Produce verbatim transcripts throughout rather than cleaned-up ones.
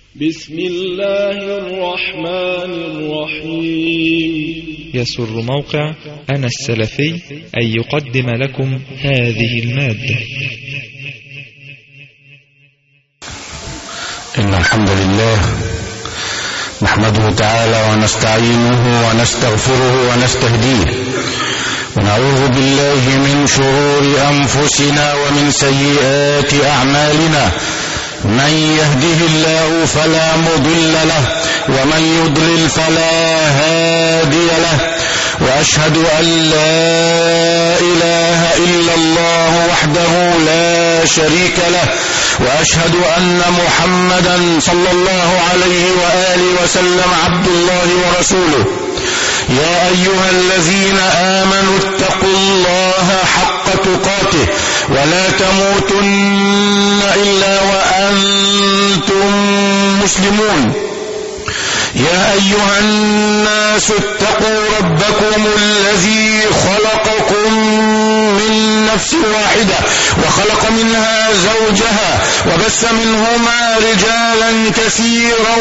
بسم الله الرحمن الرحيم. يسر موقع أنا السلفي أن يقدم لكم هذه المادة. إن الحمد لله نحمده تعالى ونستعينه ونستغفره ونستهديه، ونعوذ بالله من شرور أنفسنا ومن سيئات أعمالنا. من يهده الله فلا مضل له، ومن يضلل فلا هادي له، وأشهد أن لا إله إلا الله وحده لا شريك له، وأشهد أن محمدا صلى الله عليه وآله وسلم عبد الله ورسوله. يا أيها الذين آمنوا اتقوا الله حق تقاته ولا تموتن إلا وأنتم مسلمون. يا أيها الناس اتقوا ربكم الذي خلقكم من نفس واحدة وخلق منها زوجها وبث منهما رجالا كثيرا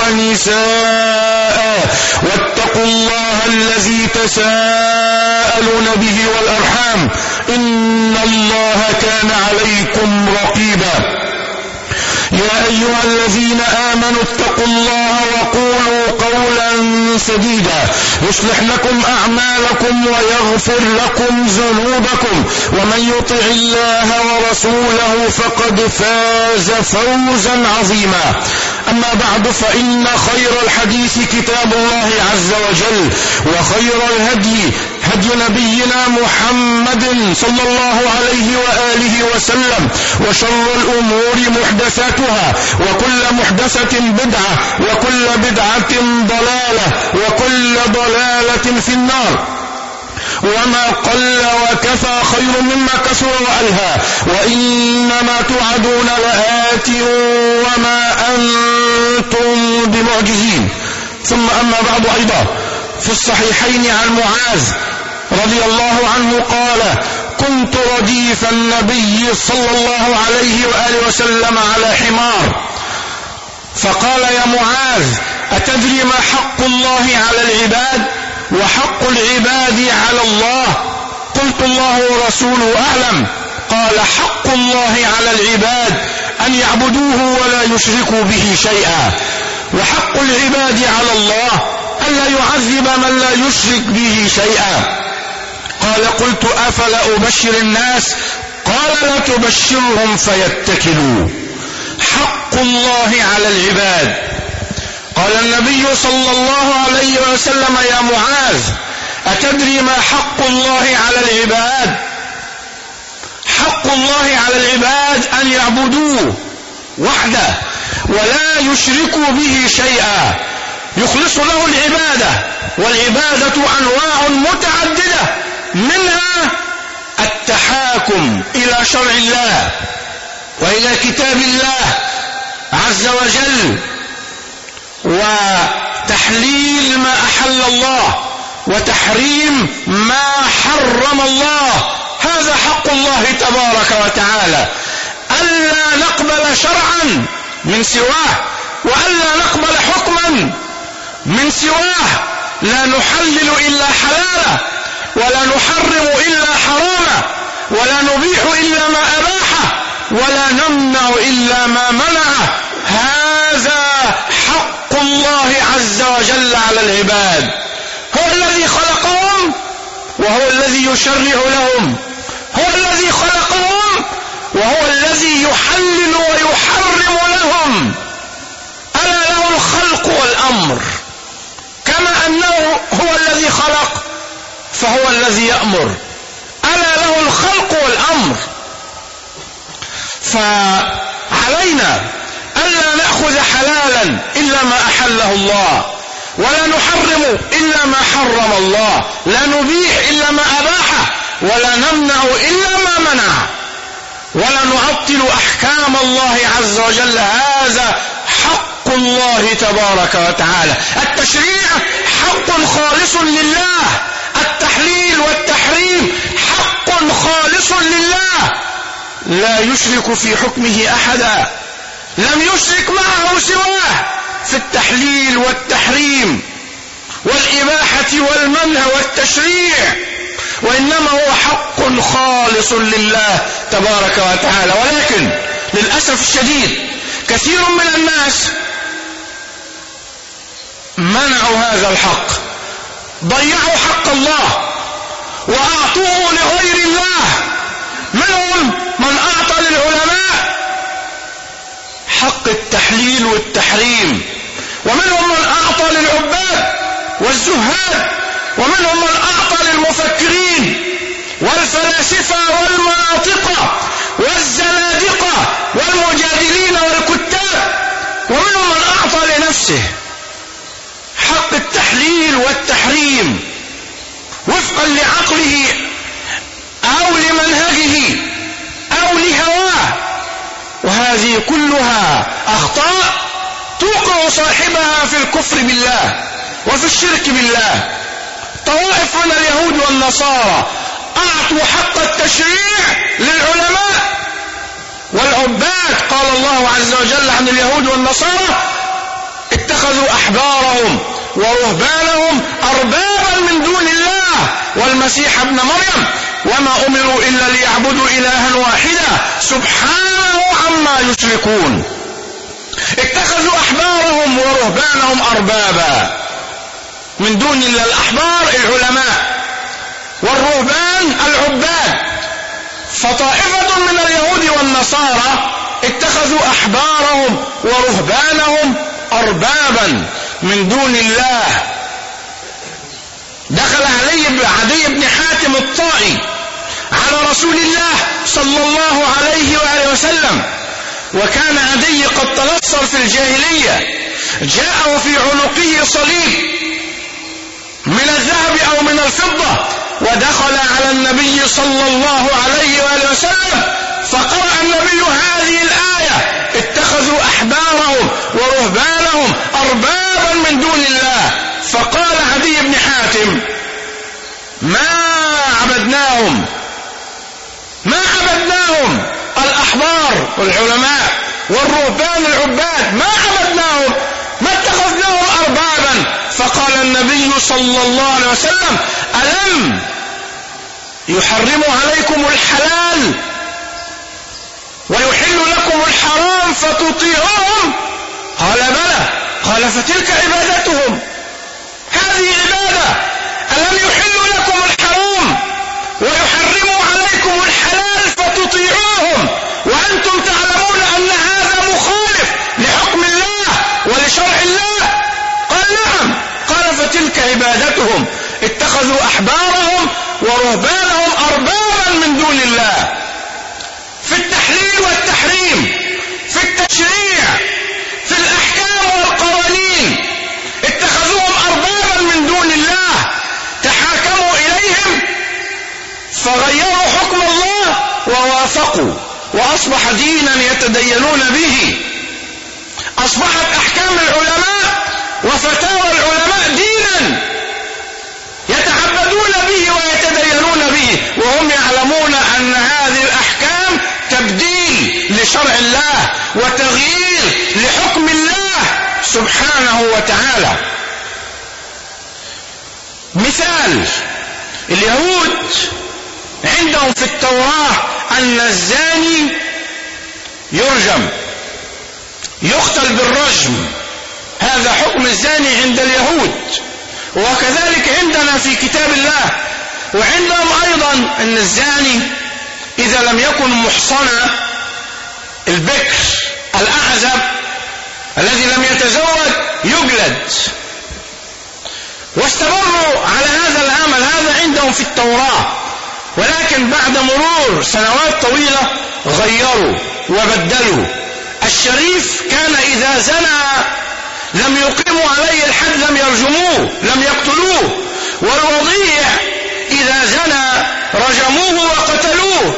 ونساء، واتقوا الله الذي تساءلون به والأرحام إن الله كان عليكم رقيبا. يا أيها الذين آمنوا اتقوا الله وقولوا قولا سديدا يصلح لكم أعمالكم ويغفر لكم ذنوبكم، ومن يطع الله ورسوله فقد فاز فوزا عظيما. أما بعد، فإن خير الحديث كتاب الله عز وجل، وخير الهدي هدي نبينا محمد صلى الله عليه وآله وسلم، وشر الأمور محدثاتها، وكل محدثة بدعة، وكل بدعة ضلالة، وكل ضلالة في النار. وما قل وكفى خير مما كثر وألهى، وإنما توعدون لآت وما أنتم بمعجزين. ثم أما بعد، أيضا في الصحيحين عن معاذ رضي الله عنه قال: كنت رديف النبي صلى الله عليه وآله وسلم على حمار، فقال: يا معاذ، أتدري ما حق الله على العباد وحق العباد على الله؟ قلت: الله ورسوله أعلم. قال: حق الله على العباد أن يعبدوه ولا يشركوا به شيئا، وحق العباد على الله ألا يعذب من لا يشرك به شيئا. قال: قلت: أفلا أبشر الناس؟ قال: لا تبشرهم فيتكلوا. حق الله على العباد. قال النبي صلى الله عليه وسلم: يا معاذ، أتدري ما حق الله على العباد؟ حق الله على العباد أن يعبدوه وحده ولا يشركوا به شيئا، يخلص له العبادة. والعبادة أنواع متعددة، منها التحاكم إلى شرع الله وإلى كتاب الله عز وجل، وتحليل ما أحل الله وتحريم ما حرم الله. هذا حق الله تبارك وتعالى، ألا نقبل شرعا من سواه، وألا نقبل حكما من سواه. لا نحلل إلا حلالا، ولا نحرم إلا حراما، ولا نبيح إلا ما أباحه، ولا نمنع إلا ما منعه. هذا حق الله عز وجل على العباد. هو الذي خلقهم وهو الذي يشرع لهم، هو الذي خلقهم وهو الذي يحلل ويحرم لهم. ألا له الخلق والأمر، كما أنه هو الذي خلق فهو الذي يأمر. ألا له الخلق والأمر. فعلينا ألا نأخذ حلالا إلا ما أحله الله، ولا نحرم إلا ما حرم الله، لا نبيح إلا ما أباحه، ولا نمنع إلا ما منعه، ولا نعطل أحكام الله عز وجل. هذا حق الله تبارك وتعالى. التشريع حق خالص لله، التحليل والتحريم حق خالص لله، لا يشرك في حكمه أحدا، لم يشرك معه سواه، والتحريم والإباحة والمنع والتشريع، وإنما هو حق خالص لله تبارك وتعالى. ولكن للأسف الشديد كثير من الناس منعوا هذا الحق، ضيعوا حق الله وأعطوه لغير الله. منهم من أعطى للعلماء حق التحليل والتحريم، ومنهم من أعطى للعباد والزهاد، ومنهم من أعطى للمفكرين والفلاسفة والمناطقة والزنادقة والمجادلين والكتاب، ومنهم من أعطى لنفسه حق التحليل والتحريم وفقا لعقله أو لمنهجه أو لهواه. وهذه كلها أخطاء توقع صاحبها في الكفر بالله وفي الشرك بالله. طوائف من اليهود والنصارى أعطوا حق التشريع للعلماء والعباد. قال الله عز وجل عن اليهود والنصارى: اتخذوا أحبارهم ورهبانهم أربابا من دون الله والمسيح ابن مريم وما أمروا إلا ليعبدوا إلها واحدا سبحانه عما يشركون. اتخذوا أحبارهم ورهبانهم أربابا من دون الله. الأحبار العلماء والرهبان العباد. فطائفة من اليهود والنصارى اتخذوا أحبارهم ورهبانهم أربابا من دون الله. دخل علي عدي بن حاتم الطائي على رسول الله صلى الله عليه وآله وسلم، وكان عدي قد تنصر في الجاهلية، جاءه في عنقه صليب من الذهب أو من الفضة، ودخل على النبي صلى الله عليه وآله وسلم فقرأ النبي هذه الآية: اتخذوا أحبارهم ورهبانهم أربابا من دون الله. فقال عدي بن حاتم: ما عبدناهم ما عبدناهم الأحبار والعلماء والرهبان العباد، ما عبدناهم، ما اتخذناهم أربابا. فقال النبي صلى الله عليه وسلم: ألم يحرموا عليكم الحلال ويحل لكم الحرام فتطيعوهم؟ قال بلى. قال فتلك عبادتهم، هذه عبادة. ألم يحلوا لكم الحرام ويحرموا عليكم الحلال فتطيعوهم وأنتم تعلمون أن هذا مخالف لحكم الله ولشرع الله؟ قال نعم. قال فتلك عبادتهم، اتخذوا أحبارهم ورهبانهم أربابا من دون الله. في التحليل والتحريم، في التشريع، في الأحكام والقوانين، اتخذوهم أربابا من دون الله، تحاكموا إليهم فغيروا حكم الله ووافقوا، وأصبح دينا يتدينون به. أصبحت أحكام العلماء وفتاوى العلماء دينا يتعبدون به ويتدينون به، وهم يعلمون أن هذه الأحكام تبديل لشرع الله وتغيير لحكم الله سبحانه وتعالى. مثال: اليهود عندهم في التوراة أن الزاني يرجم، يقتل بالرجم، هذا حكم الزاني عند اليهود، وكذلك عندنا في كتاب الله. وعندهم أيضا أن الزاني إذا لم يكن محصنا، البكر الأعزب الذي لم يتزوج يجلد. واستمروا على هذا العمل، هذا عندهم في التوراة. ولكن بعد مرور سنوات طويلة غيروا وبدلوا. الشريف كان إذا زنى لم يقيموا عليه الحد، لم يرجموه، لم يقتلوه. والوضيع إذا زنى رجموه وقتلوه.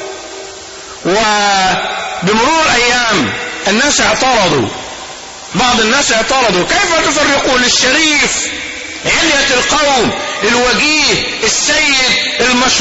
وبمرور أيام الناس اعترضوا، بعض الناس اعترضوا: كيف تفرقون الشريف علية القوم الوجيه السيد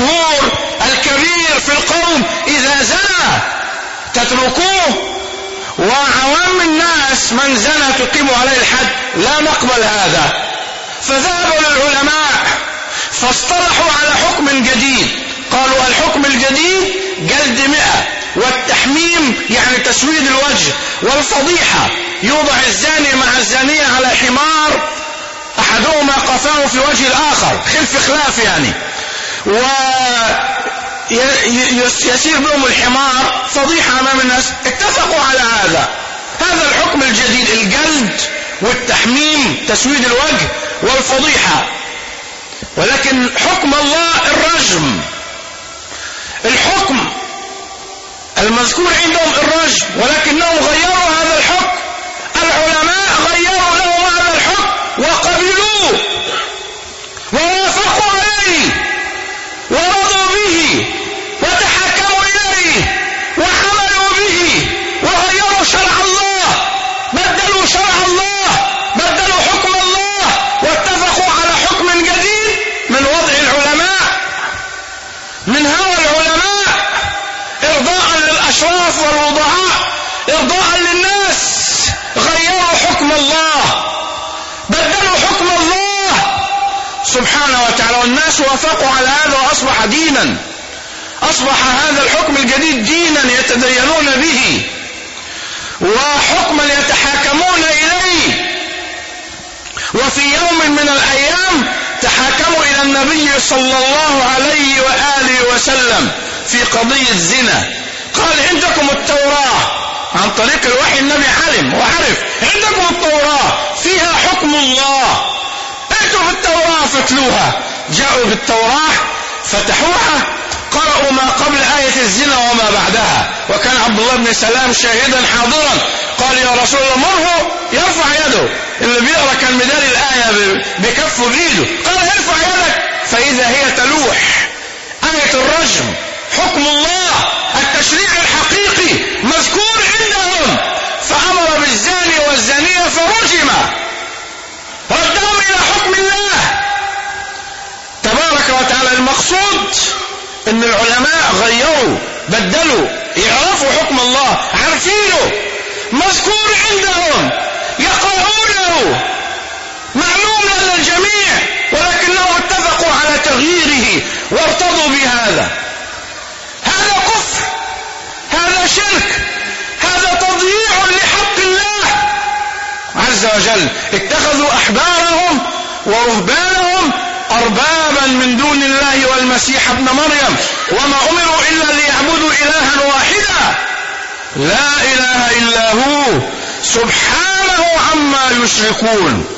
المشهور الكبير في القوم إذا زنى تتركوه، وعوام الناس من زنى تقيم عليه الحد، لا نقبل هذا. فذهبوا للعلماء فاصطلحوا على حكم جديد، قالوا الحكم الجديد جلد مئة، والتحميم يعني تسويد الوجه، والفضيحة يوضع الزاني مع الزانية على حمار أحدهما قفاه في وجه الآخر، خلف خلاف يعني، ويسير بهم الحمار فضيحة أمام الناس. اتفقوا على هذا. هذا الحكم الجديد، الجلد والتحميم تسويد الوجه والفضيحة. ولكن حكم الله الرجم. الحكم المذكور عندهم الرجم، ولكنهم غيروا هذا الحكم. العلماء غيروا لهم هذا الحكم وقبلوه ووافقوا عليه ورضوا به وتحكموا إليه وعملوا به وغيروا شرع الله، بدلوا شرع الله، بدلوا حكم الله، واتفقوا على حكم جديد من وضع العلماء، من هوى العلماء، إرضاء للأشراف والوضعاء، إرضاء للناس. غيروا حكم الله، بدلوا حكم الله سبحانه وتعالى، والناس وافقوا على هذا وأصبح دينا. أصبح هذا الحكم الجديد دينا يتدينون به وحكما يتحاكمون إليه. وفي يوم من الأيام تحاكموا إلى النبي صلى الله عليه وآله وسلم في قضية زنا. قال عندكم التوراة، عن طريق الوحي النبي علم وعرف، عندكم التوراة فيها حكم الله، ائتوا بالتوراة فاتلوها. جاءوا بالتوراة فتحوها، قرأوا ما قبل آية الزنا وما بعدها، وكان عبد الله بن سلام شاهدا حاضرا. قال يا رسول الله مره يرفع يده، اللي بيقرأ كان مدار الآية بكفه بيده، قال ارفع يدك، فإذا هي تلوح آية الرجم، حكم الله التشريع الحقيقي مذكور عندهم، فأمر بالزاني والزانية فرجم، ردهم إلى حكم الله تبارك وتعالى. المقصود ان العلماء غيروا بدلوا، يعرفوا حكم الله، عارفينه، مذكور عندهم، يقرؤونه، معلوم لدى الجميع، ولكنهم اتفقوا على تغييره وارتضوا بهذا. هذا كفر، هذا شرك، هذا تضييع لحق الله عز وجل. اتخذوا أحبارهم ورهبانهم أربابا من دون الله والمسيح ابن مريم، وما أمروا إلا ليعبدوا إلها واحدا لا إله إلا هو سبحانه عما يشركون.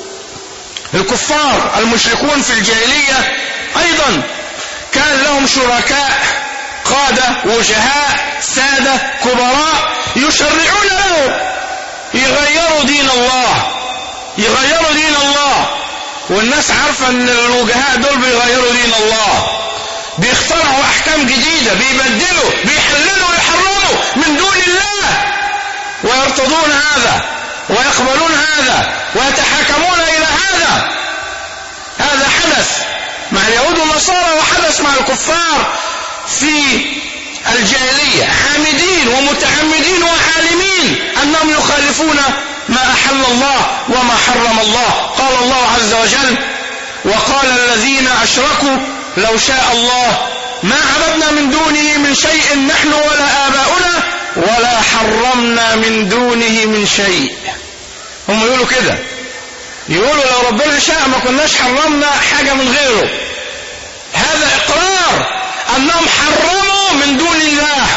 الكفار المشركون في الجاهلية أيضا كان لهم شركاء، قادة، وجهاء، سادة، كبراء، يشرعون له يغيروا دين الله، يغيروا دين الله. والناس عارفة ان الوجهاء دول بيغيروا دين الله، بيخترعوا احكام جديدة، بيبدلوا، بيحللوا ويحرموا من دون الله، ويرتضون هذا ويقبلون هذا ويتحاكمون الى هذا. هذا حدث مع اليهود والنصارى وحدث مع الكفار في الجاهلية، حامدين ومتعمدين وعالمين انهم يخالفون ما أحل الله وما حرم الله. قال الله عز وجل وقال الذين أشركوا لو شاء الله ما عبدنا من دونه من شيء نحن ولا آباؤنا ولا حرمنا من دونه من شيء. هم يقولوا كده، يقولوا لو ربنا شاء ما كناش حرمنا حاجة من غيره. هذا إقرار أنهم حرموا من دون الله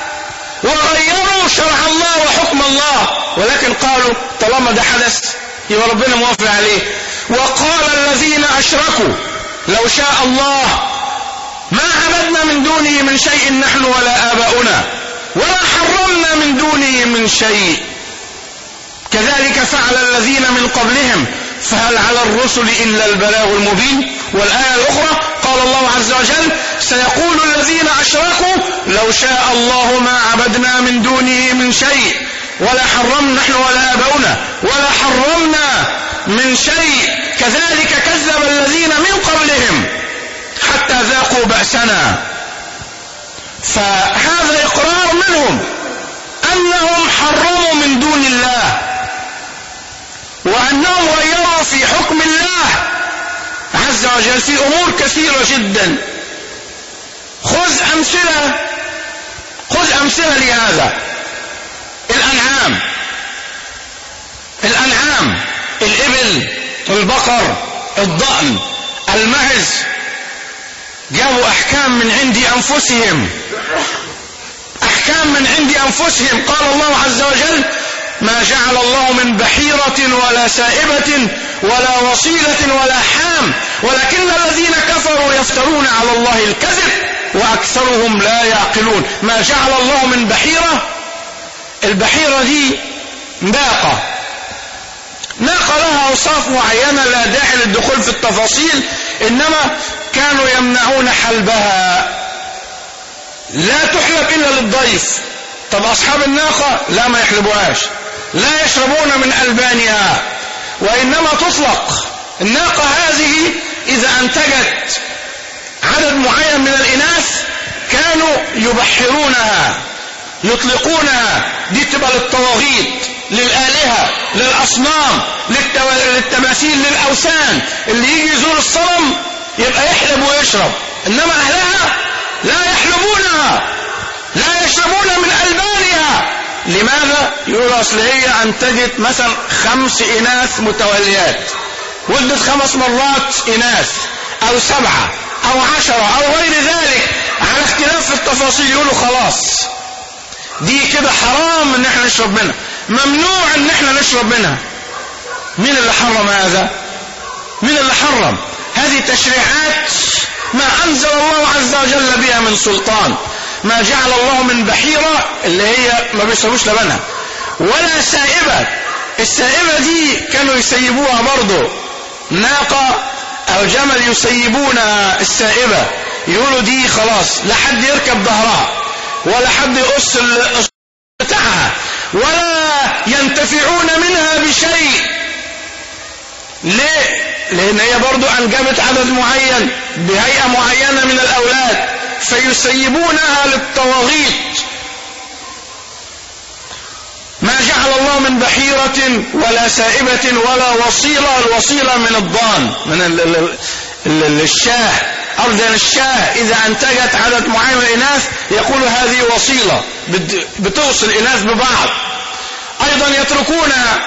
وغيروا شرع الله وحكم الله، ولكن قالوا طالما ده حدث يبقى ربنا موافق عليه. وقال الذين أشركوا لو شاء الله ما عبدنا من دونه من شيء نحن ولا آباؤنا ولا حرمنا من دونه من شيء كذلك فعل الذين من قبلهم فهل على الرسل إلا البلاغ المبين. والآية الأخرى قال الله عز وجل سيقول الذين أشركوا لو شاء الله ما عبدنا من دونه من شيء ولا حرمنا نحن ولا آباؤنا ولا حرمنا من شيء كذلك كذب الذين من قبلهم حتى ذاقوا بأسنا. فهذا إقرار منهم أنهم حرموا من دون الله، وأنهم غيروا في حكم الله عز وجل في أمور كثيرة جدا. خذ أمثلة خذ أمثلة لهذا. الأنعام الأنعام الإبل، البقر، الضأن، المعز، جابوا أحكام من عند أنفسهم، أحكام من عند أنفسهم. قال الله عز وجل: ما جعل الله من بحيرة ولا سائبة ولا وصيلة ولا حام ولكن الذين كفروا يفترون على الله الكذب وأكثرهم لا يعقلون. ما جعل الله من بحيرة، البحيرة دي ناقة، ناقة لها أوصاف معينة لا داعي للدخول في التفاصيل، إنما كانوا يمنعون حلبها، لا تحلب إلا للضيف. طب أصحاب الناقة لا، ما يحلبوهاش، لا يشربون من ألبانها، وإنما تطلق. الناقة هذه إذا أنتجت عدد معين من الإناث كانوا يبحرونها، يطلقونها. دي تبقى للطواغيت، للآلهة، للأصنام، للتماثيل، للأوثان. اللي يجي يزور الصنم يبقى يحلب ويشرب، إنما أهلها لا يحلبونها، لا يشربون من ألبانها. لماذا؟ يقول أصل هي أنتجت مثلا خمس إناث متوليات، ولدت خمس مرات إناث أو سبعة أو عشرة أو غير ذلك، على اختلاف في التفاصيل. يقولوا خلاص دي كده حرام ان احنا نشرب منها، ممنوع ان احنا نشرب منها. مين اللي حرم هذا؟ مين اللي حرم؟ هذه تشريعات ما أنزل الله عز وجل بها من سلطان. ما جعل الله من بحيرة اللي هي ما بيشربوش لبنها، ولا سائبة. السائبة دي كانوا يسيبوها برضو، ناقة أو جمل يسيبونها السائبة، يقولوا دي خلاص لا حد يركب ظهرها ولا حد يقص بتاعها ولا ينتفعون منها بشيء. ليه؟ لأن هي برضو أنجبت عدد معين بهيئة معينة من الأولاد، فيسيبونها للطواغيت. ما جعل الله من بحيرة ولا سائبة ولا وصيلة. الوصيلة من الضان، من الشاه، أرض الشاه إذا أنتجت عدد معين من الإناث يقول هذه وصيلة، بتوصل الإناث ببعض. أيضا يتركونها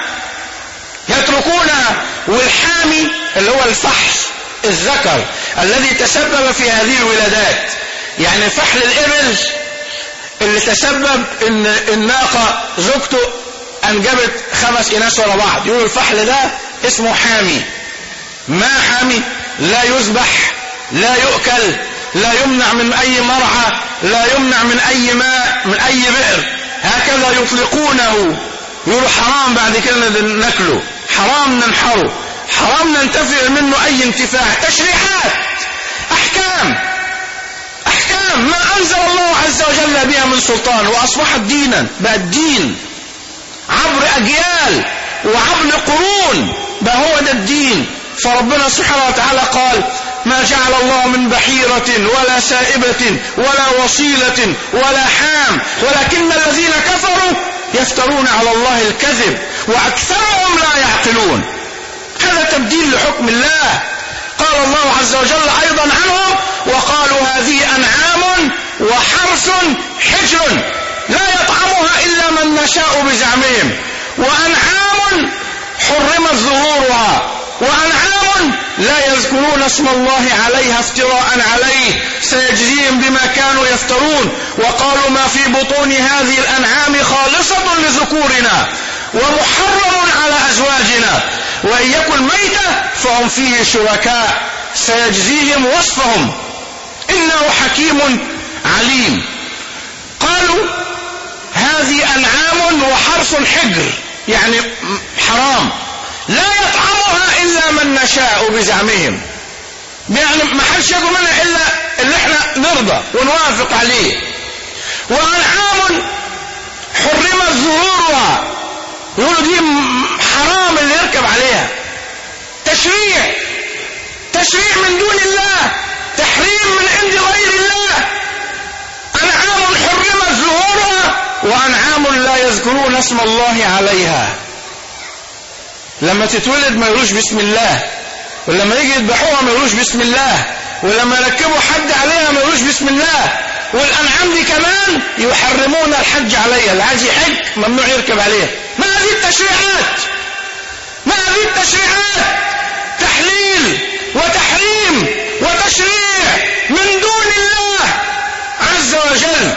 يتركونها والحامي اللي هو الفحل الذكر الذي تسبب في هذه الولادات. يعني فحل الإبل اللي تسبب ان الناقة زوجته انجبت خمس اناث ورا بعض، يقول الفحل ده اسمه حامي. ما حامي؟ لا يذبح، لا يؤكل، لا يمنع من اي مرعى، لا يمنع من اي ماء، من اي بئر. هكذا يطلقونه، يقولوا حرام بعد كده ناكله، حرام ننحره، حرام ننتفع منه اي انتفاع. تشريعات، احكام، احكام ما انزل الله عز وجل بها من سلطان، واصبحت دينا، بقت دين عبر اجيال وعبر قرون، بقى هو ده الدين. فربنا سبحانه وتعالى قال: ما جعل الله من بحيرة ولا سائبة ولا وصيلة ولا حام ولكن الذين كفروا يفترون على الله الكذب واكثرهم لا يعقلون. هذا تبديل لحكم الله. قال الله عز وجل ايضا عنهم: وقالوا هذه انعام وحرث حجر لا يطعمها الا من نشاء بزعمهم، وانعام حرمت ظهورها، وانعام لا يذكرون اسم الله عليها افتراء عليه سيجزيهم بما كانوا يفترون. وقالوا ما في بطون هذه الانعام خالصة لذكورنا ومحرم على ازواجنا وان يكن ميتة فهم فيه شركاء سيجزيهم وصفهم انه حكيم عليم. قالوا هذه انعام وحرث حجر، يعني حرام، لا يطعمها الا من نشاء بزعمهم، يعني ما حدش ياكل منها الا اللي احنا نرضى ونوافق عليه. وانعام حرمت ظهورها، يقولوا دي حرام اللي يركب عليها. تشريع تشريع من دون الله، تحريم من عند غير الله. انعام حرمت ظهورها وانعام لا يذكرون اسم الله عليها. لما تتولد ما يقولوش بسم الله، ولما يجي يذبحوها ما يقولوش بسم الله، ولما يركبوا حد عليها ما يقولوش بسم الله. والأنعام دي كمان يحرمون الحج عليها، اللي عايز يحج ممنوع يركب عليها. ما هذه التشريعات؟ ما هذه التشريعات؟ تحليل وتحريم وتشريع من دون الله عز وجل،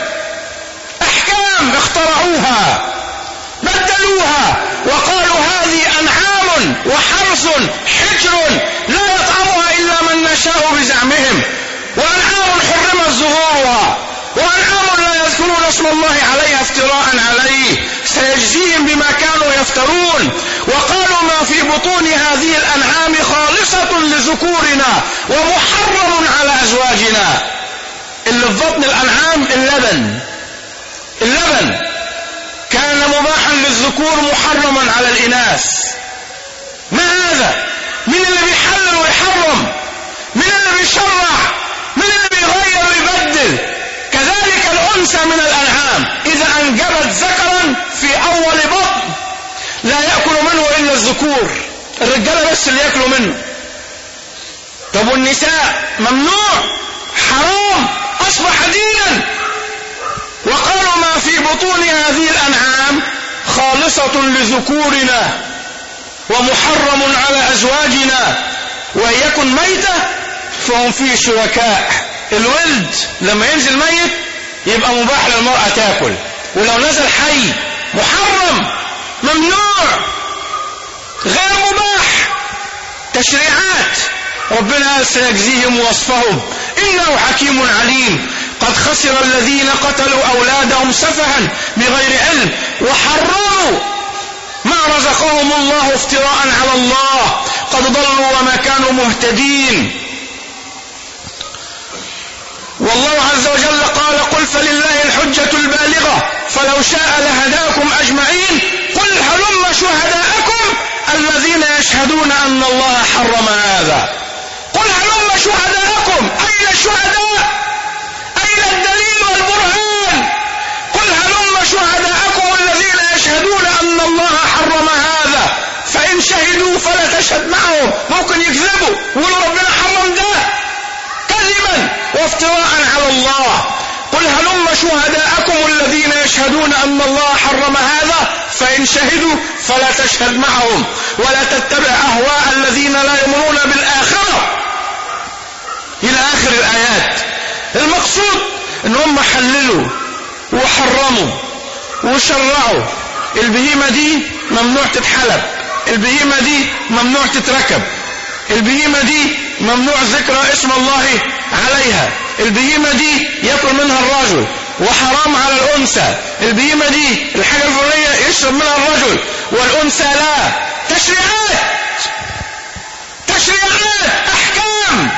أحكام اخترعوها بدلوها وقالوا هذه أنعام وحرث حجر لا يطعمها إلا من نشاء بزعمهم، وأنعام حرمت ظهورها، وأنعام لا يذكرون اسم الله عليها افتراء عليه سيجزيهم بما كانوا يفترون. وقالوا ما في بطون هذه الأنعام خالصة لذكورنا ومحرم على أزواجنا. اللي في بطن الأنعام اللبن، اللبن كان مباحا للذكور محرما على الإناث. ما هذا؟ من اللي بيحلل ويحرم؟ من اللي بيشرع؟ من اللي بيغير ويبدل؟ كذلك الأنثى من الأنعام إذا أنجبت ذكرا في أول بطن لا يأكل منه إلا الذكور، الرجالة بس اللي يأكلوا منه. طب والنساء ممنوع، حرام، أصبح دينا. وقالوا ما في بطون هذه الأنعام خالصة لذكورنا ومحرم على أزواجنا وإن يكن ميتة فهم فيه شركاء. الولد لما ينزل ميت يبقى مباح للمرأة تاكل، ولو نزل حي محرم، ممنوع، غير مباح. تشريعات ربنا سيجزيهم وصفهم إنه حكيم عليم. قد خسر الذين قتلوا أولادهم سفها بغير علم وحرموا ما رزقهم الله افتراء على الله قد ضلوا وما كانوا مهتدين. والله عز وجل قال قل فلله الحجة البالغة فلو شاء لهداكم أجمعين قل هلم شهداءكم الذين يشهدون أن الله حرم هذا. قل هلم شهداءكم، أين الشهداء؟ أين الدليل والبرهان؟ قل هلم شهداءكم الذين يشهدون أن الله حرم هذا، فإن شهدوا فلا تشهد معهم. ممكن يكذبوا ويقولوا ربنا حرم ده كذبا وافتراء على الله. قل هلم شهداءكم الذين يشهدون أن الله حرم هذا فإن شهدوا فلا تشهد معهم ولا تتبع أهواء الذين لا يؤمنون بالآخرة إلى آخر الآيات. المقصود ان هم حللوا وحرموا وشرعوا. البهيمة دي ممنوع تتحلب، البهيمة دي ممنوع تتركب، البهيمة دي ممنوع ذكر اسم الله عليها، البهيمة دي يأكل منها الرجل وحرام على الأنثى، البهيمة دي الحاجة الفلانية يشرب منها الرجل والأنثى لا. تشريعات تشريعات أحكام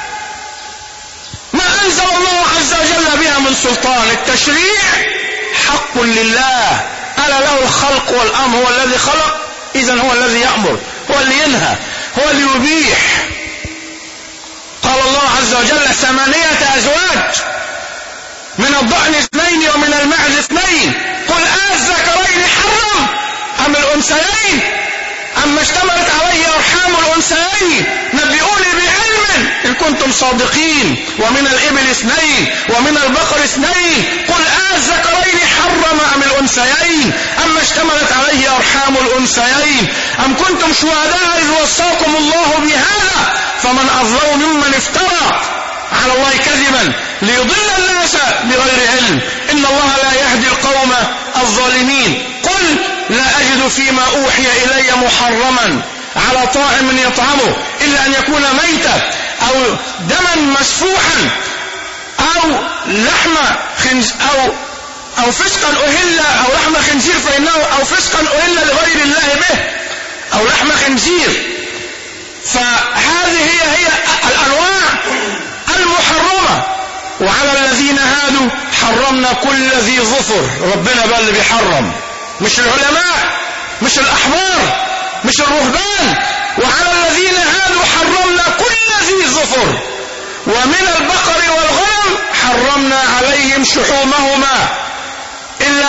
ما أنزل الله عز وجل بها من سلطان. التشريع حق لله، ألا له الخلق والأمر، هو الذي خلق إذن هو الذي يأمر، هو اللي ينهى، هو اللي يبيح. قال الله عز وجل ثمانية أزواج من الضأن اثنين ومن المعز اثنين قل أذكرين حرم أم الأنثيين أما اشتملت عليه أرحام الأنثيين نبئوني بعلم إن كنتم صادقين. ومن الإبل اثنين ومن البقر اثنين قل أذكرين حرم أم الأنثيين أما اشتملت عليه أرحام الأنثيين أم كنتم شهداء إذ وصاكم الله بهذا فمن أظلم ممن افترى على الله كذبا ليضل الناس بغير علم إن الله لا يهدي القوم الظالمين. قل لا أجد فيما أوحي إلي محرما على طاعم يطعمه إلا أن يكون ميتا أو دما مسفوحا أو لحم خنز أو أو فسقا أهل أو لحم خنزير فإنه أو فسقا أهل لغير الله به أو لحم خنزير. فهذه هي هي الأنواع المحرمة. وعلى الذين هادوا حرمنا كل ذي ظفر. ربنا بقى اللي بيحرم، مش العلماء، مش الأحبار، مش الرهبان. وعلى الذين هادوا حرمنا كل ذي ظفر ومن البقر والغنم حرمنا عليهم شحومهما إلا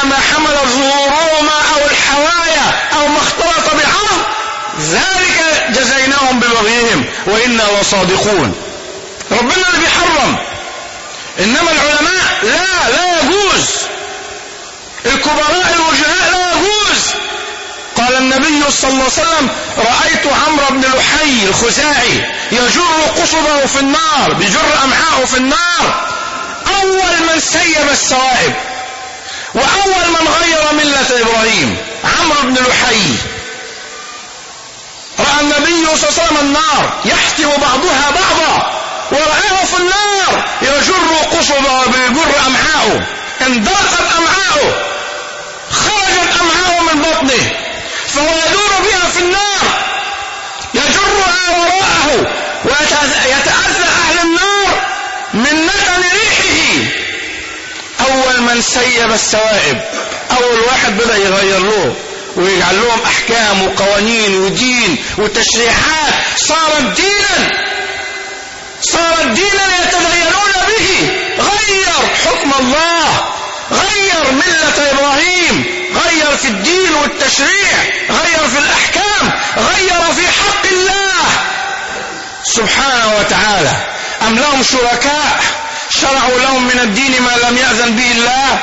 إلا ما حمل ظهورهما أو الحوايا أو ما اختلط بعظم ذلك جزيناهم ببغيهم وإنا لصادقون. ربنا اللي بيحرم، إنما العلماء لا لا يجوز، الكبراء الوجهاء لا يجوز. قال النبي صلى الله عليه وسلم: رأيت عمرو بن لحي الخزاعي يجر قصبه في النار، بيجر أمعاءه في النار، أول من سيب السوائب وأول من غير ملة إبراهيم عمرو بن لحي. رأى النبي صلى الله عليه وسلم النار يحتم بعضها بعضا، ورآه في النار يجر قصبه بيجر أمعاءه، اندلقت أمعاءه، خرجت أمعاءه من بطنه، فهو يدور بها في النار يجرها وراءه، ويتأذى أهل النار من نتن ريحه. أول من سيب السوائب، أول واحد بدأ يغير له ويجعل لهم أحكام وقوانين ودين وتشريعات، صارت دينا، صارت دينا يتدينون به. غير حكم الله، غير ملة إبراهيم، غير في الدين والتشريع، غير في الأحكام، غير في حق الله سبحانه وتعالى. أم لهم شركاء شرعوا لهم من الدين ما لم يأذن به الله؟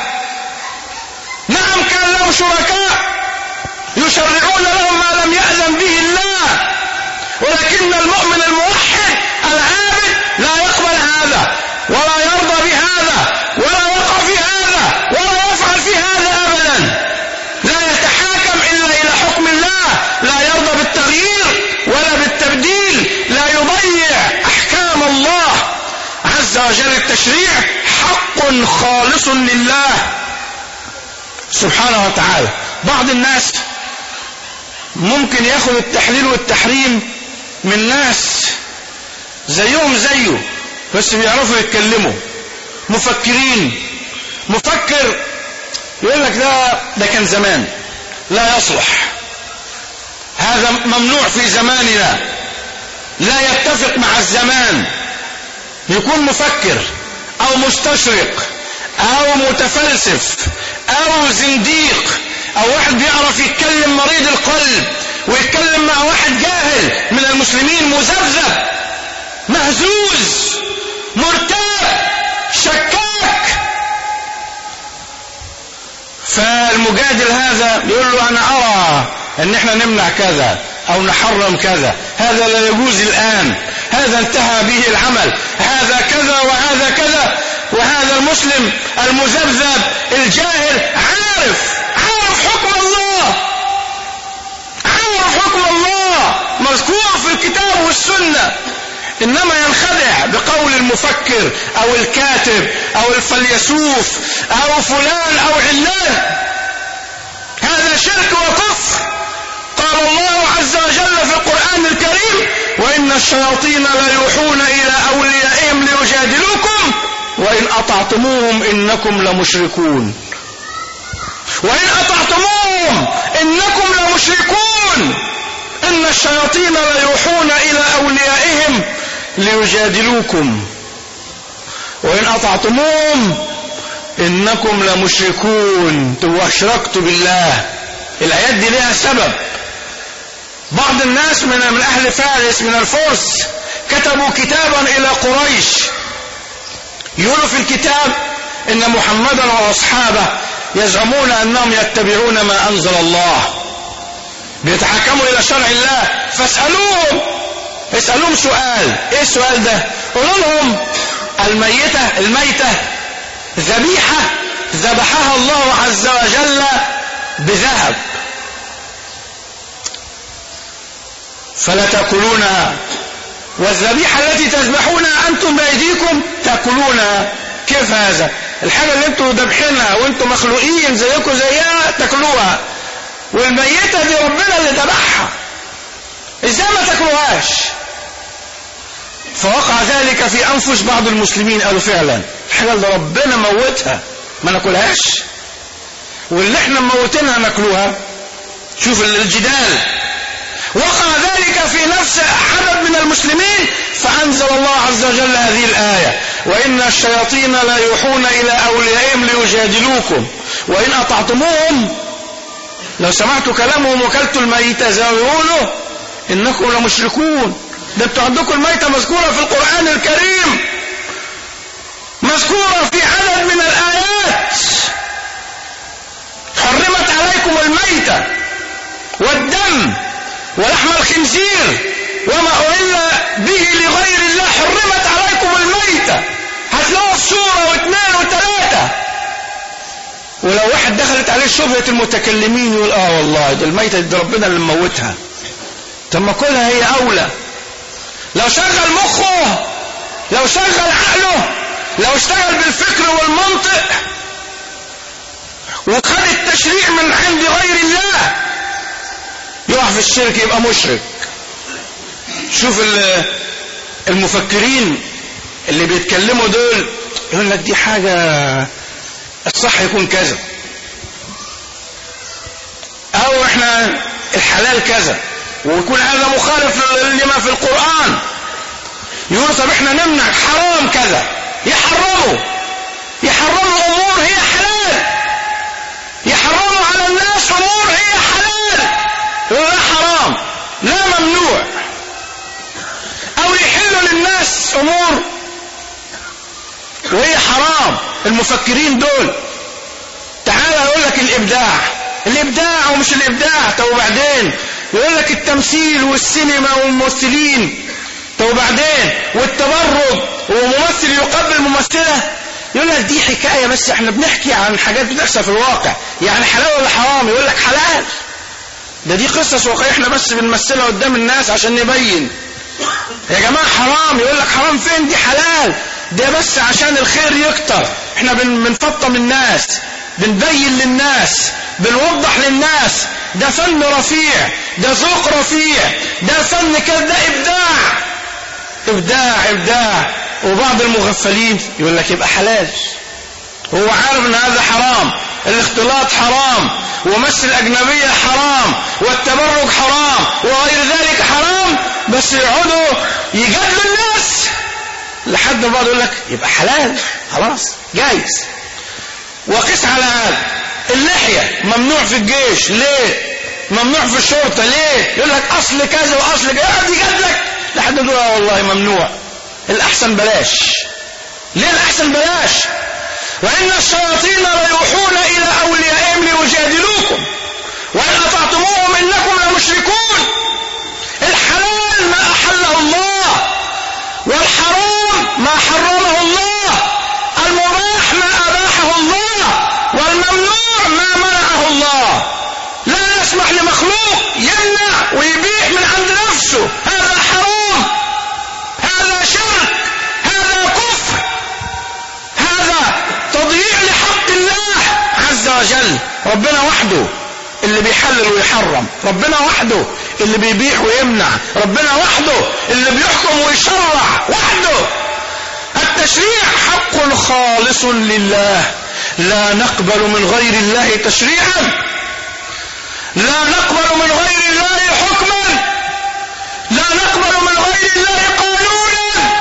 نعم كان لهم شركاء يشرعون لهم ما لم يأذن به الله، ولكن المؤمن الموحد العابد لا يقبل هذا ولا يرضى بهذا ولا يقع في هذا ولا يفعل في هذا أبدا. لا يتحاكم إلا إلى حكم الله، لا يرضى بالتغيير ولا بالتبديل، لا يضيع أحكام الله عز وجل. التشريع حق خالص لله سبحانه وتعالى. بعض الناس ممكن ياخذ التحليل والتحريم من ناس زيهم زيه بس بيعرفوا يتكلموا، مفكرين. مفكر يقول لك ده ده كان زمان لا يصلح، هذا ممنوع في زماننا، لا يتفق مع الزمان. يكون مفكر او مستشرق او متفلسف او زنديق او واحد بيعرف يتكلم مريض القلب ويتكلم مع واحد جاهل من المسلمين، مذبذب مهزوز مرتاب شكاك. فالمجادل هذا يقول له انا ارى ان احنا نمنع كذا او نحرم كذا، هذا لا يجوز الان، هذا انتهى به العمل، هذا كذا وهذا كذا. وهذا المسلم المذبذب الجاهل عارف عارف حكم الله، عارف حكم الله مذكور في الكتاب والسنة، إنما ينخدع بقول المفكر أو الكاتب أو الفيلسوف أو فلان أو علان. هذا شرك وكفر. قال الله عز وجل في القرآن الكريم: وإن الشياطين ليوحون إلى أوليائهم ليجادلوكم وإن أطعتموهم إنكم لمشركون. وإن أطعتموهم إنكم لمشركون. إن الشياطين ليوحون إلى أوليائهم ليجادلوكم وإن أطعتموهم إنكم لمشركون. تبقوا أشركتوا بالله. الآيات دي لها سبب. بعض الناس من من أهل فارس من الفرس كتبوا كتابا إلى قريش، يقولوا في الكتاب إن محمدا وأصحابه يزعمون أنهم يتبعون ما أنزل الله، بيتحكموا إلى شرع الله. فاسألوهم اسألوهم سؤال. إيه السؤال ده؟ قولوا لهم: الميتة الميتة ذبيحة ذبحها الله عز وجل بذهب فلا تأكلونها، والذبيحة التي تذبحونها أنتم بأيديكم تأكلونها. كيف هذا؟ الحاجة اللي انتم ذبحينها وانتم مخلوقين زيكم زيها تاكلوها، والميتة دي ربنا اللي ذبحها، ازاي ما تاكلوهاش؟ فوقع ذلك في أنفس بعض المسلمين، قالوا فعلا الحاجة اللي ربنا موتها ما ناكلهاش، واللي احنا موتينها ناكلوها. شوف الجدال. وقع ذلك في نفس عدد من المسلمين، فأنزل الله عز وجل هذه الآية: وإن الشياطين لا يوحون إلى أوليائهم ليجادلوكم وإن أطعتموهم لو سمعتوا كلامهم وكلتوا الميتة زي ما بيقولوا إنكم لمشركون. ده انتوا عندكم الميتة مذكورة في القرآن الكريم، مذكورة في عدد من الآيات. حرمت عليكم الميتة والدم ولحم الخنزير وما أهل به لغير الله، حرمت عليكم الميتة. هتلاقوا السورة واثنين وثلاثة. ولو واحد دخلت عليه شبهة المتكلمين يقول اه والله ده الميتة دي ربنا اللي مموتها، طب ما كلها هي أولى. لو شغل مخه، لو شغل عقله، لو اشتغل بالفكر والمنطق وخد التشريع من عند غير الله يقع في الشرك، يبقى مشرك. شوف المفكرين اللي بيتكلموا دول يقول لك دي حاجة الصح يكون كذا، او احنا الحلال كذا، ويكون هذا مخالف لما في القرآن. يقول طب احنا نمنع حرام كذا، يحرموا يحرموا امور هي حلال، يحرموا على الناس امور هي حلال. يقول لا حرام لا ممنوع، او يحلوا للناس امور وهي حرام. المفكرين دول تعالى يقول لك الابداع، الابداع ومش الابداع. طب وبعدين يقول لك التمثيل والسينما والممثلين. طب وبعدين والتبرج وممثل يقبل ممثلة. يقول لك دي حكاية بس احنا بنحكي عن حاجات بتحصل في الواقع، يعني حلال ولا حرام؟ يقول لك حلال. ده دي قصص واقعية احنا بس بنمثلها قدام الناس عشان نبين. يا جماعة حرام. يقول لك حرام فين؟ دي حلال. ده بس عشان الخير يكتر، احنا بنفطم الناس، بنبين للناس، بنوضح للناس. ده فن رفيع، ده ذوق رفيع، ده فن كده، ده ابداع ابداع ابداع. وبعض المغفلين يقول لك يبقى حلال، هو عارف ان هذا حرام، الاختلاط حرام، ومس الاجنبية حرام، والتبرج حرام، وغير ذلك حرام، بس يقعدوا يجادلوا الناس لحد ما بعض يقول لك يبقى حلال خلاص جايز. وقس على هذا اللحية ممنوع في الجيش، ليه؟ ممنوع في الشرطة، ليه؟ يقول لك اصل كذا واصل كذا، يقعد يجادلك لحد ما تقول والله ممنوع، الاحسن بلاش. ليه الاحسن بلاش؟ وان الشياطين ليوحون الى اوليائهم ليجادلوكم وان اطعتموهم انكم لمشركون. الحلال ما احله الله، والحرام ما حرمه الله، المباح ما اباحه الله، والممنوع ما منعه الله. لا يسمح لمخلوق يمنع ويبيح من عند نفسه، هذا حرام، هذا شرك، هذا كفر، هذا تضييع لحق الله عز وجل. ربنا وحده اللي بيحلل ويحرم، ربنا وحده اللي بيبيح ويمنع، ربنا وحده اللي بيحكم ويشرع وحده. التشريع حق خالص لله، لا نقبل من غير الله تشريعا، لا نقبل من غير الله حكما، لا نقبل من غير الله قانونا،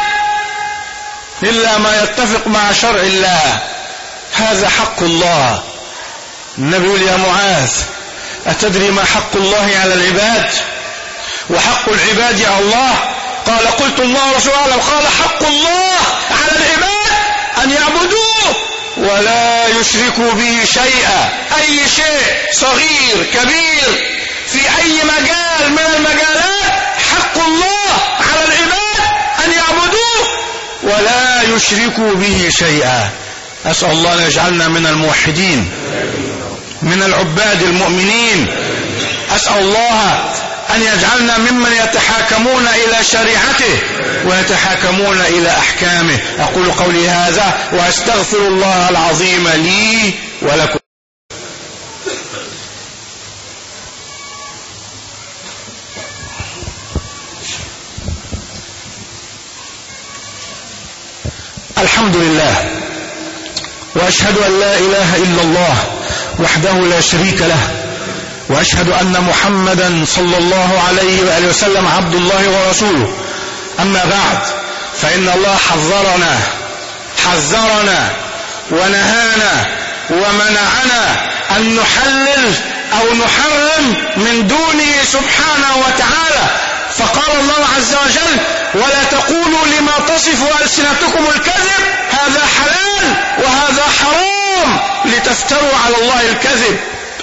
إلا ما يتفق مع شرع الله. هذا حق الله. النبي يقول يا معاذ أتدري ما حق الله على العباد وحق العباد على الله؟ قال قلت الله ورسوله أعلم. قال حق الله على العباد أن يعبدوه ولا يشركوا به شيئا. أي شيء صغير كبير في أي مجال من المجالات حق الله على العباد أن يعبدوه ولا يشركوا به شيئا. أسأل الله أن يجعلنا من الموحدين، من العباد المؤمنين. أسأل الله أن يجعلنا ممن يتحاكمون إلى شريعته ويتحاكمون إلى أحكامه. أقول قولي هذا وأستغفر الله العظيم لي ولكم. الحمد لله، وأشهد أن لا إله إلا الله وحده لا شريك له، وأشهد أن محمدا صلى الله عليه وآله وسلم عبد الله ورسوله. أما بعد، فإن الله حذرنا حذرنا ونهانا ومنعنا أن نحلل أو نحرم من دونه سبحانه وتعالى. فقال الله عز وجل: ولا تقولوا لما تصف ألسنتكم الكذب هذا حلال وهذا حرام لتفتروا على الله الكذب.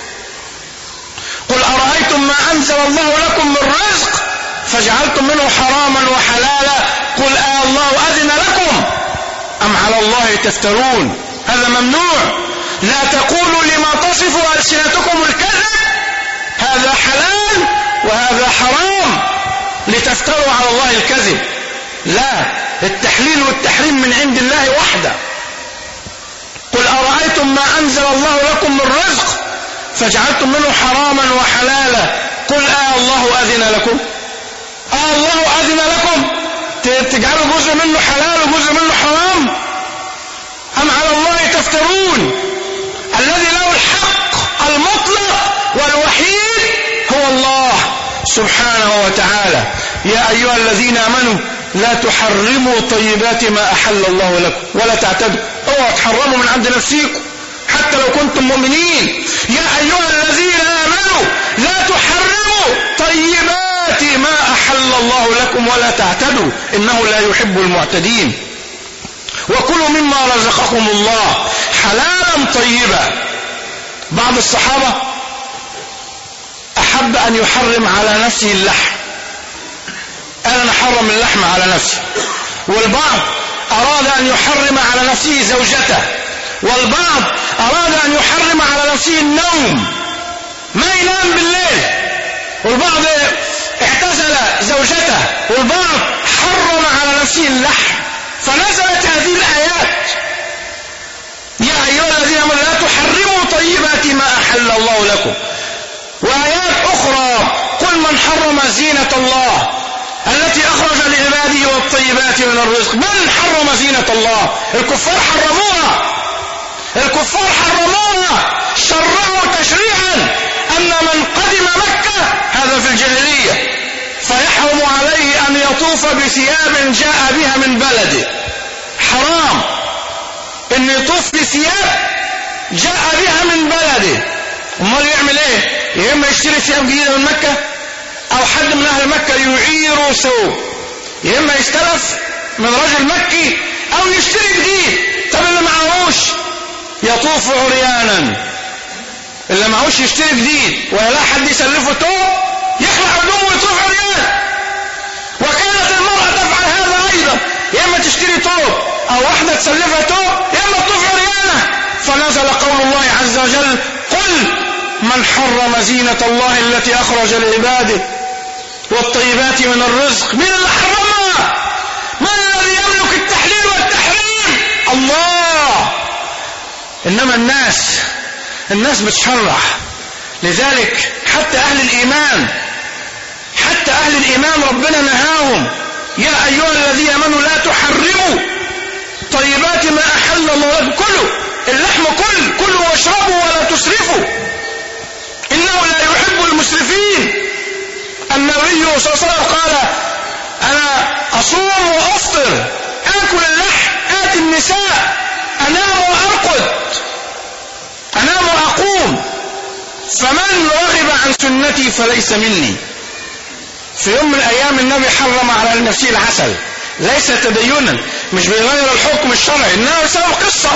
قل أرأيتم ما أنزل الله لكم من رزق فجعلتم منه حراما وحلالا قل آه الله أذن لكم أم على الله تفترون. هذا ممنوع. لا تقولوا لما تصف ألسنتكم الكذب هذا حلال وهذا حرام لتفتروا على الله الكذب. لا، التحليل والتحريم من عند الله وحده. قل أرأيتم ما أنزل الله لكم من رزق فجعلتم منه حراما وحلالا قل آه الله أذن لكم آه الله أذن لكم تجعلوا جزء منه حلال وجزء منه حرام أم على الله تفترون. الذي له الحق المطلق والوحيد هو الله سبحانه وتعالى. يا أيها الذين آمنوا لا تحرموا طيبات ما أحل الله لكم ولا تعتدوا. اوعوا تحرموا من عند نفسكم حتى لو كنتم مؤمنين. يا أيها الذين آمنوا لا تحرموا طيبات ما أحل الله لكم ولا تعتدوا إنه لا يحب المعتدين. وكلوا مما رزقكم الله حلالا طيبا. بعض الصحابة أحب أن يحرم على نفسه اللحم، قال أنا حرم اللحم على نفسي. والبعض أراد أن يحرم على نفسه زوجته، والبعض أراد أن يحرم على نفسه النوم، ما ينام بالليل. والبعض اعتزل زوجته، والبعض حرم على نفسه اللحم. فنزلت هذه الآيات: يا أيها الذين آمنوا لا تحرموا طيبات ما أحل الله لكم. وآيات أخرى: قل من حرم زينة الله التي أخرج لعباده والطيبات من الرزق. من حرم زينة الله؟ الكفار حرموها، الكفار حرموها. شرعوا تشريعا أن من قدم مكة هذا في الجاهلية فيحرم عليه أن يطوف بثياب جاء بها من بلده. حرام أن يطوف بثياب جاء بها من بلده. امال يعمل ايه؟ يا اما يشتري ثياب جديده من مكه او حد من اهل مكه يعير ثوب، يا اما يستلف من رجل مكي او يشتري جديد. طب اللي معهوش يطوف عريانا، اللي معهوش يشتري جديد ولا حد يسلفه توب يخلع هدومه ويطوف عريان. وكانت المرأة تفعل هذا ايضا، يا اما تشتري توب او واحدة تسلفها توب يا اما تطوف عريانة. فنزل قول الله عز وجل: قل من حرم زينة الله التي أخرج لعباده والطيبات من الرزق. من اللي حرمها؟ من الذي يملك التحليل والتحريم؟ الله. إنما الناس الناس بتشرع. لذلك حتى أهل الإيمان حتى أهل الإيمان ربنا نهاهم: يا أيها الذين آمنوا لا تحرموا طيبات ما أحل الله لكم. كلوا اللحم، كل كلوا واشربوا ولا تسرفوا إنه لا يحب المسرفين. النبي صلى الله عليه وسلم قال: أنا أصوم وأفطر، آكل اللحم، آتي النساء، أنام وأرقد، أنام وأقوم، فمن رغب عن سنتي فليس مني. في يوم من الأيام النبي حرم على نفسه العسل، ليس تدينا، مش بيغير الحكم الشرعي، إنما بسبب قصة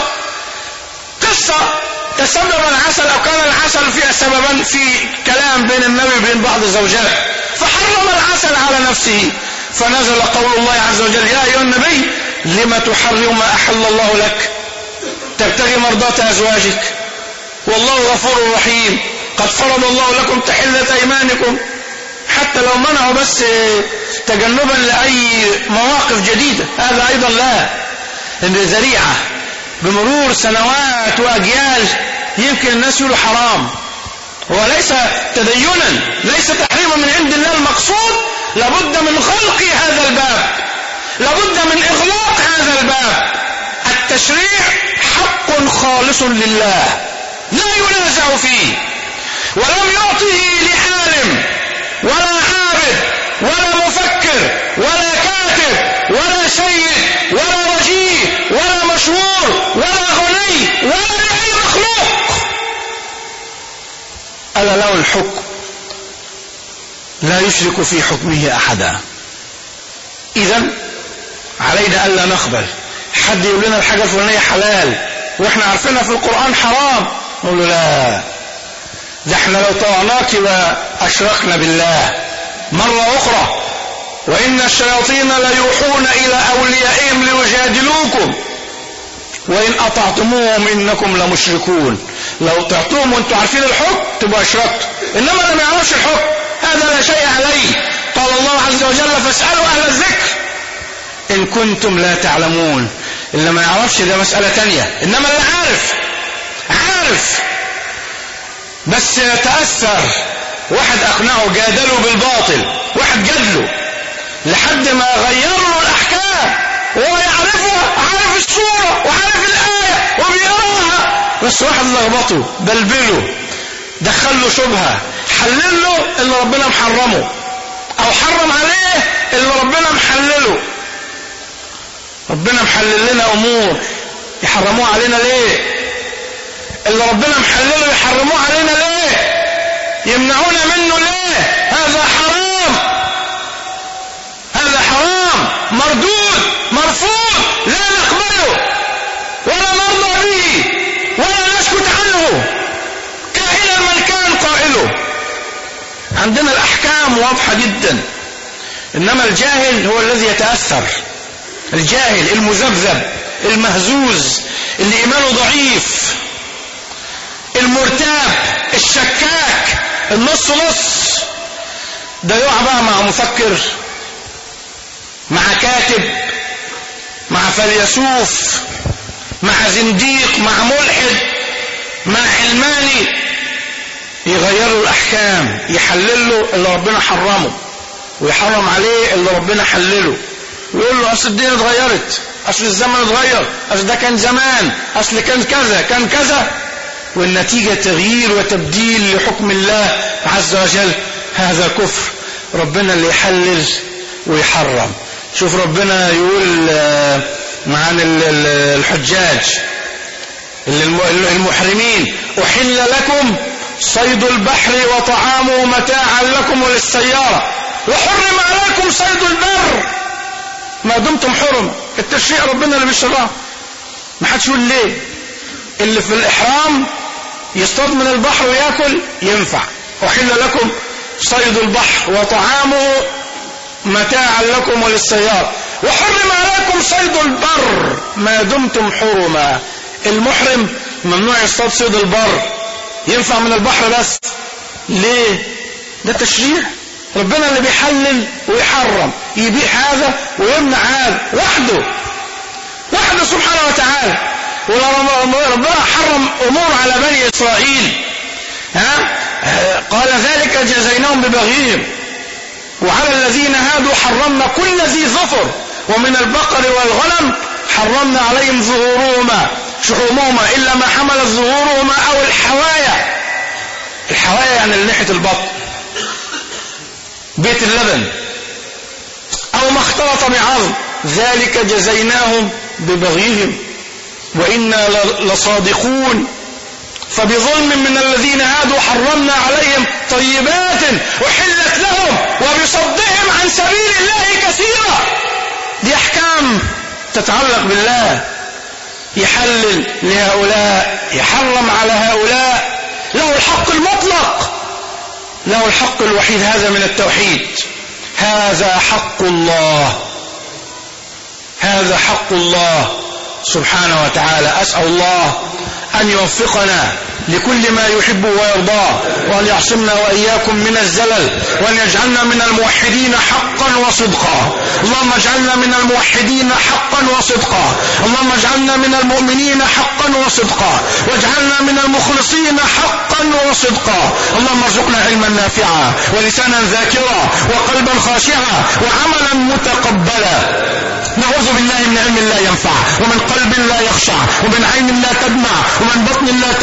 قصة تسبب العسل أو كان العسل فيها سببا في كلام بين النبي وبين بعض الزوجات، فحرم العسل على نفسه. فنزل قول الله عز وجل: يا أيها النبي لما تحرم ما أحل الله لك تبتغي مرضات أزواجك والله غفور رحيم قد فرض الله لكم تحلة أيمانكم. حتى لو منعوا بس تجنبا لأي مواقف جديدة، هذا أيضا لا، إن ذريعة بمرور سنوات وأجيال يمكن الناس يقولوا حرام، وليس تدينا، ليس تحريما من عند الله. المقصود لابد من غلق هذا الباب، لابد من إغلاق هذا الباب. التشريع حق خالص لله لا ينازع فيه، ولم يعطه لعالم ولا عابد ولا مفكر ولا كاتب ولا سيد ولا وجيه ولا مشهور ولا غني ولا لأي مخلوق. نشرك في حكمه أحدا. إذن علينا ألا نقبل حد يقول لنا الحاجة الفلانية حلال وإحنا عارفينها في القرآن حرام، نقول له لا، ده احنا لو طعناك يبقى أشركنا بالله. مرة أخرى وإن الشياطين ليوحون إلى أوليائهم ليجادلوكم وإن أطعتموهم إنكم لمشركون. لو طعتوهم وانتم عارفين الحكم تبقى أشركتوا، إنما اللي ما يعرفش الحكم هذا لا شيء عليه. قال الله عز وجل فاسألوا أهل الذكر إن كنتم لا تعلمون. اللي ما يعرفش ده مسألة تانية، إنما اللي عارف عارف بس يتأثر. واحد أقنعه جادله بالباطل، واحد جادله لحد ما غير له الأحكام وهو يعرفها، عارف الصورة وعارف الآية وبيقراها، بس واحد لخبطه بلبله دخل له شبهة، حلل له اللي ربنا محرمه أو حرم عليه اللي ربنا محلله. ربنا محلل لنا أمور يحرموها علينا ليه؟ اللي ربنا محلله يحرموه علينا ليه؟ يمنعونا منه ليه؟ هذا حرام، هذا حرام مردود مرفوض، لا نقبله ولا نرضى به ولا نسكت عنه كائنا من كان قائله. عندنا الأحكام واضحة جدا، إنما الجاهل هو الذي يتأثر. الجاهل المذبذب المهزوز اللي إيمانه ضعيف المرتاب الشكاك النص نص ده يقع بقى مع مفكر، مع كاتب، مع فيلسوف، مع زنديق، مع ملحد، مع علماني، يغير له الأحكام، يحلل له اللي ربنا حرمه ويحرم عليه اللي ربنا حلله، ويقول له أصل الدين اتغيرت، أصل الزمن اتغير، أصل ده كان زمان، أصل كان كذا كان كذا، والنتيجة تغيير وتبديل لحكم الله عز وجل. هذا كفر. ربنا اللي يحلل ويحرم. شوف ربنا يقول عن الحجاج المحرمين أحل لكم صيد البحر وطعامه متاعا لكم وللسيارة وحرم عليكم صيد البر ما دمتم حرم. التشريع ربنا اللي بيشرعه، ما حدش يقول ليه. اللي في الإحرام يصطاد من البحر ويأكل ينفع. أحل لكم صيد البحر وطعامه متاعا لكم وللسيارة وحرم عليكم صيد البر ما دمتم حرما. المحرم ممنوع يصطاد صيد البر، ينفع من البحر بس. ليه؟ ده تشريع ربنا اللي بيحلل ويحرم، يبيح هذا ويمنع هذا وحده وحده سبحانه وتعالى. وربنا حرم أمور على بني إسرائيل، ها؟ قال ذلك جزيناهم ببغيهم وعلى الذين هادوا حرمنا كل ذي ظفر ومن البقر والغنم حرمنا عليهم ظهورهما شحومهما إلا ما حملت ظهورهما أو الحوايا. الحوايا يعني ناحية البطن، بيت اللبن، أو ما اختلط بعظم، ذلك جزيناهم ببغيهم وإنا لصادقون. فبظلم من الذين هادوا حرمنا عليهم طيبات أحلت لهم وبصدهم عن سبيل الله كثيرا. دي أحكام تتعلق بالله، يحلل لهؤلاء يحرم على هؤلاء. له الحق المطلق، له الحق الوحيد، هذا من التوحيد. هذا حق الله، هذا حق الله سبحانه وتعالى. أسأل الله أن يوفقنا لكل ما يحب ويرضاه، وأن يعصمنا وإياكم من الزلل، وأن يجعلنا من الموحدين حقا وصدقا. اللهم اجعلنا من الموحدين حقا وصدقا، اللهم اجعلنا من المؤمنين حقا وصدقا، واجعلنا من المخلصين حقا وصدقا. اللهم ارزقنا علما نافعا ولسانا ذاكرا وقلبا خاشعا وعملا متقبلا. نعوذ بالله من علم لا ينفع، ومن قلب لا يخشع، ومن عين لا تدمع، ومن بطن لا تشبع،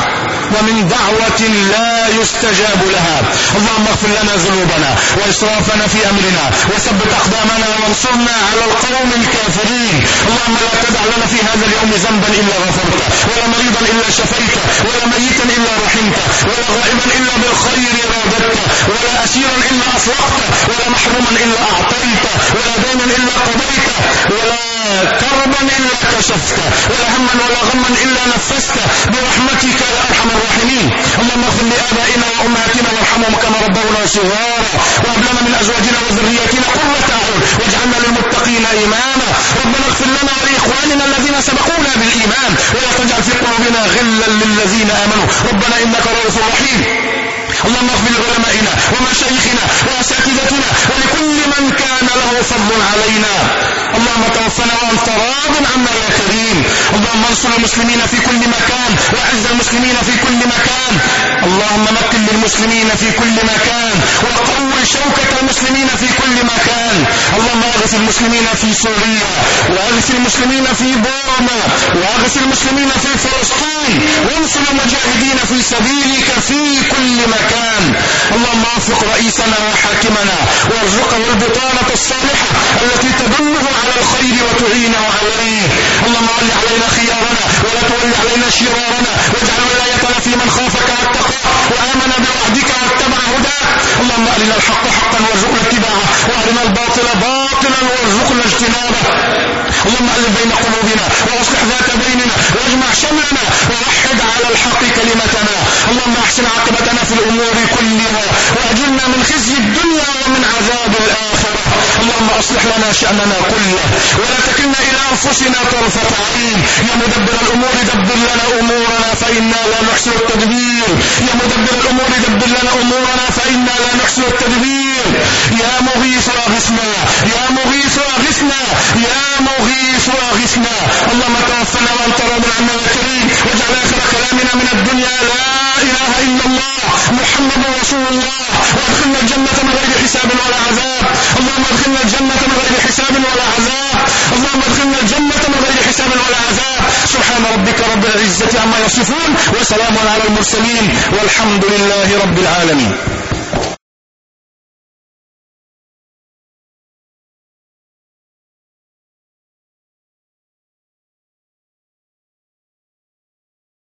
ومن دعوة لا يستجاب لها. اللهم اغفر لنا ذنوبنا وإسرافنا في أمرنا وثبت أقدامنا وانصرنا على القوم الكافرين. اللهم لا تدع لنا في هذا اليوم ذنبا إلا غفرته، ولا مريضا إلا شفيته، ولا ميتا إلا رحمته، ولا غائبا إلا بالخير رادته، ولا أسيرا إلا أطلقته، ولا محروما إلا أعطيته، ولا دينا إلا قضيته، ولا كربا إلا كشفته، ولا هما ولا غما إلا نفسته برحمتك يا أرحم الراحمين. اللهم اغفر لآبائنا وأمهاتنا وارحمهم كما ربونا صغارا، وهب لنا من أزواجنا وذرياتنا قرة أعين واجعلنا للمتقين إماما. ربنا اغفر لنا ولإخواننا الذين سبقونا بالإيمان ولا تجعل في قلوبنا غلا للذين آمنوا ربنا إنك رؤوف رحيم. اللهم اغفر لعلمائنا ومشايخنا وأساتذتنا ولكل من كان له فضل علينا. اللهم توفنا وأنت راض عنا يا كريم. اللهم انصر المسلمين في كل مكان وأعز المسلمين في كل مكان. اللهم مكن للمسلمين في كل مكان وقوي شوكة المسلمين في كل مكان. اللهم اغث المسلمين في سوريا واغث المسلمين في بورما واغث المسلمين في فلسطين وانصر المجاهدين في سبيلك في كل مكان. اللهم وفق رئيسنا وحاكمنا وارزقه البطانة الصالحة التي تدله على الخير وتعينه عليه. اللهم ول علينا خيارنا ولا تول علينا شرارنا واجعل ولايتنا في من خافك واتقاك وآمن بوعدك واتبع هداك. اللهم أرنا الحق حقا وارزقنا اتباعه وأرنا الباطل باطلا وارزقنا اجتنابه. اللهم ألف بين قلوبنا وأصلح ذات بيننا واجمع شملنا ووحد على الحق كلمتنا. اللهم أحسن عاقبتنا في الأمور كلها وأجلنا من خزي الدنيا ومن عذاب الآخرة. اللهم أصلح لنا شأننا كله ولا تكلنا إلى أنفسنا طرفة عين. يا مدبر الأمور دبر لنا أمورنا فإنا لا نحسن التدبير. يا مدبر الأمور دبر لنا أمورنا فإنا لا نحسن التدبير. يا مغيث أغثنا يا مغيث أغثنا يا مغيث أغثنا. اللهم توفنا وأنت راض عنا يا كريم واجعل آخر كلامنا من الدنيا لا إله إلا الله محمد رسول الله وادخلنا الجنة من غير حساب ولا عذاب. اللهم ادخلنا الجنة من غير حساب ولا عذاب. اللهم ادخلنا الجنة من غير حساب ولا عذاب. سبحان ربك رب العزة عما يصفون وسلام على المرسلين والحمد لله رب العالمين.